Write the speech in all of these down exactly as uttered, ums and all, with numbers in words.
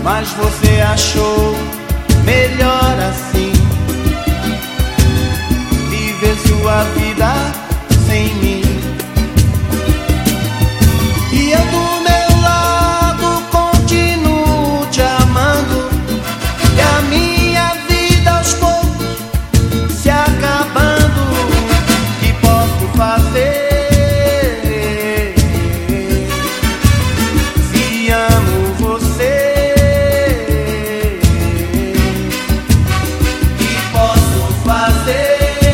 mas você achou melhor assim, viver sua vida sem mim. E eu do meu lado continuo te amando, e a minha vida aos poucos se acabando. Que posso fazer? Se amo você, que posso fazer?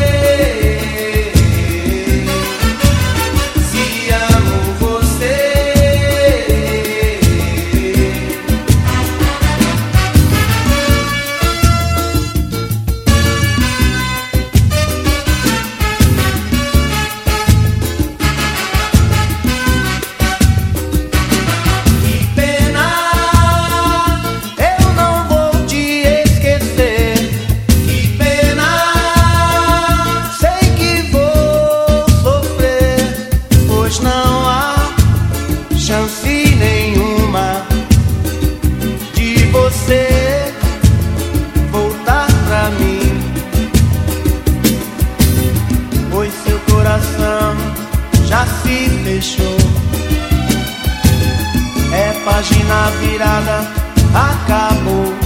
Não há chance nenhuma de você voltar pra mim, pois seu coração já se fechou. É página virada, acabou.